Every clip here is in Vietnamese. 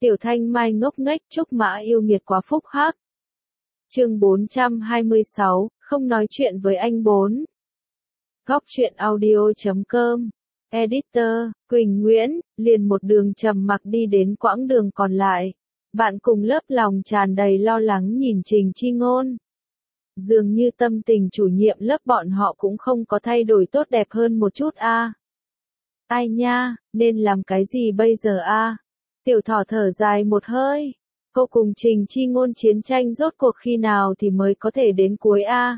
Tiểu Thanh Mai ngốc nghếch Trúc Mã yêu nghiệt quá phúc hắc. Chương 426, không nói chuyện với anh 4. Góc truyện audio.com. Editor, Quỳnh Nguyễn, liền một đường trầm mặc đi đến quãng đường còn lại. Bạn cùng lớp lòng tràn đầy lo lắng nhìn Trình Chi Ngôn. Dường như tâm tình chủ nhiệm lớp bọn họ cũng không có thay đổi tốt đẹp hơn một chút a. Ai nha, nên làm cái gì bây giờ a? Tiểu Thỏ thở dài một hơi. Cô cùng Trình Chi Ngôn chiến tranh rốt cuộc khi nào thì mới có thể đến cuối a?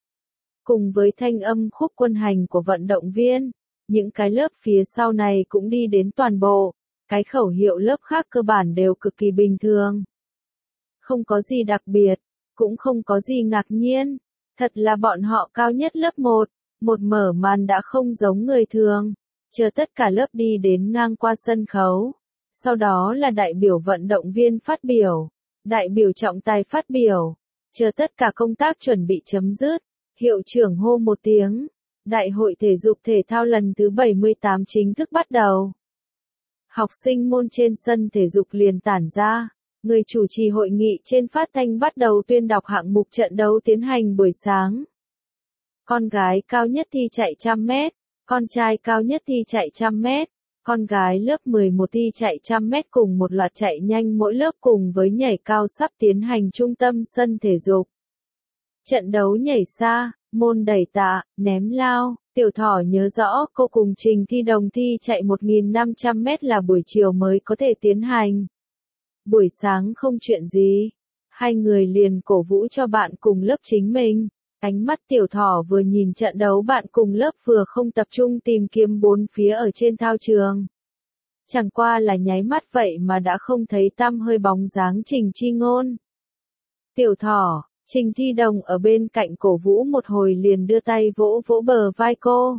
Cùng với thanh âm khúc quân hành của vận động viên, những cái lớp phía sau này cũng đi đến toàn bộ. Cái khẩu hiệu lớp khác cơ bản đều cực kỳ bình thường. Không có gì đặc biệt, cũng không có gì ngạc nhiên. Thật là bọn họ cao nhất lớp 1, một mở màn đã không giống người thường. Chờ tất cả lớp đi đến ngang qua sân khấu. Sau đó là đại biểu vận động viên phát biểu, đại biểu trọng tài phát biểu. Chờ tất cả công tác chuẩn bị chấm dứt, hiệu trưởng hô một tiếng. Đại hội thể dục thể thao lần thứ 78 chính thức bắt đầu. Học sinh môn trên sân thể dục liền tản ra. Người chủ trì hội nghị trên phát thanh bắt đầu tuyên đọc hạng mục trận đấu tiến hành buổi sáng. Con gái cao nhất thi chạy 100 mét, con trai cao nhất thi chạy 100 mét, con gái lớp 11 thi chạy 100 mét cùng một loạt chạy nhanh mỗi lớp cùng với nhảy cao sắp tiến hành trung tâm sân thể dục. Trận đấu nhảy xa, môn đẩy tạ, ném lao. Tiểu Thỏ nhớ rõ cô cùng Trình Thi Đồng thi chạy 1.500 mét là buổi chiều mới có thể tiến hành. Buổi sáng không chuyện gì. Hai người liền cổ vũ cho bạn cùng lớp chính mình. Ánh mắt Tiểu Thỏ vừa nhìn trận đấu bạn cùng lớp vừa không tập trung tìm kiếm bốn phía ở trên thao trường. Chẳng qua là nháy mắt vậy mà đã không thấy tăm hơi bóng dáng Trình Chi Ngôn. Tiểu Thỏ, Trình Thi Đồng ở bên cạnh cổ vũ một hồi liền đưa tay vỗ vỗ bờ vai cô.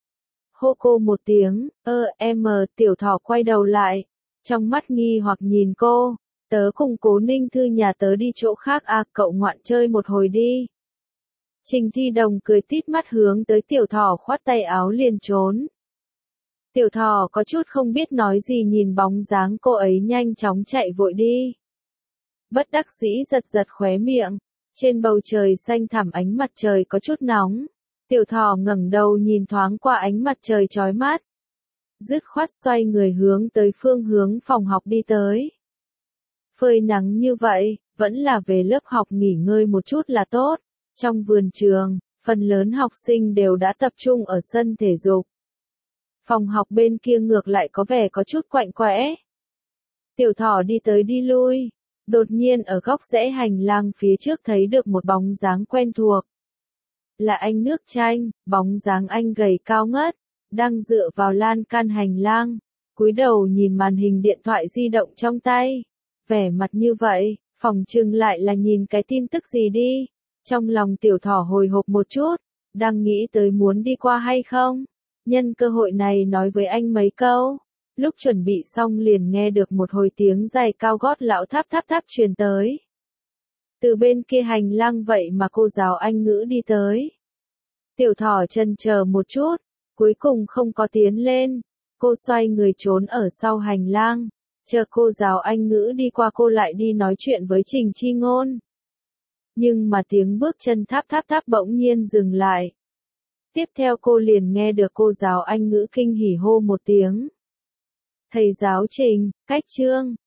Hô cô một tiếng, Tiểu Thỏ quay đầu lại. Trong mắt nghi hoặc nhìn cô, tớ cùng Cố Ninh Thư nhà tớ đi chỗ khác à, cậu ngoạn chơi một hồi đi. Trình Thi Đồng cười tít mắt hướng tới Tiểu Thỏ khoát tay áo liền trốn. Tiểu Thỏ có chút không biết nói gì nhìn bóng dáng cô ấy nhanh chóng chạy vội đi. Bất đắc dĩ giật giật khóe miệng, trên bầu trời xanh thẳm ánh mặt trời có chút nóng. Tiểu Thỏ ngẩng đầu nhìn thoáng qua ánh mặt trời chói mát. Dứt khoát xoay người hướng tới phương hướng phòng học đi tới. Phơi nắng như vậy, vẫn là về lớp học nghỉ ngơi một chút là tốt. Trong vườn trường, phần lớn học sinh đều đã tập trung ở sân thể dục. Phòng học bên kia ngược lại có vẻ có chút quạnh quẽ. Tiểu Thỏ đi tới đi lui, đột nhiên ở góc rẽ hành lang phía trước thấy được một bóng dáng quen thuộc. Là anh Nước Chanh, bóng dáng anh gầy cao ngất, đang dựa vào lan can hành lang, cúi đầu nhìn màn hình điện thoại di động trong tay. Vẻ mặt như vậy, phòng chừng lại là nhìn cái tin tức gì đi. Trong lòng Tiểu Thỏ hồi hộp một chút, đang nghĩ tới muốn đi qua hay không. Nhân cơ hội này nói với anh mấy câu. Lúc chuẩn bị xong liền nghe được một hồi tiếng giày cao gót lão tháp tháp tháp truyền tới. Từ bên kia hành lang vậy mà cô giáo Anh ngữ đi tới. Tiểu Thỏ chần chờ một chút, cuối cùng không có tiến lên. Cô xoay người trốn ở sau hành lang. Chờ cô giáo Anh ngữ đi qua cô lại đi nói chuyện với Trình Chi Ngôn. Nhưng mà tiếng bước chân tháp tháp tháp bỗng nhiên dừng lại. Tiếp theo cô liền nghe được cô giáo Anh ngữ kinh hỉ hô một tiếng. Thầy giáo Trình, cách chương,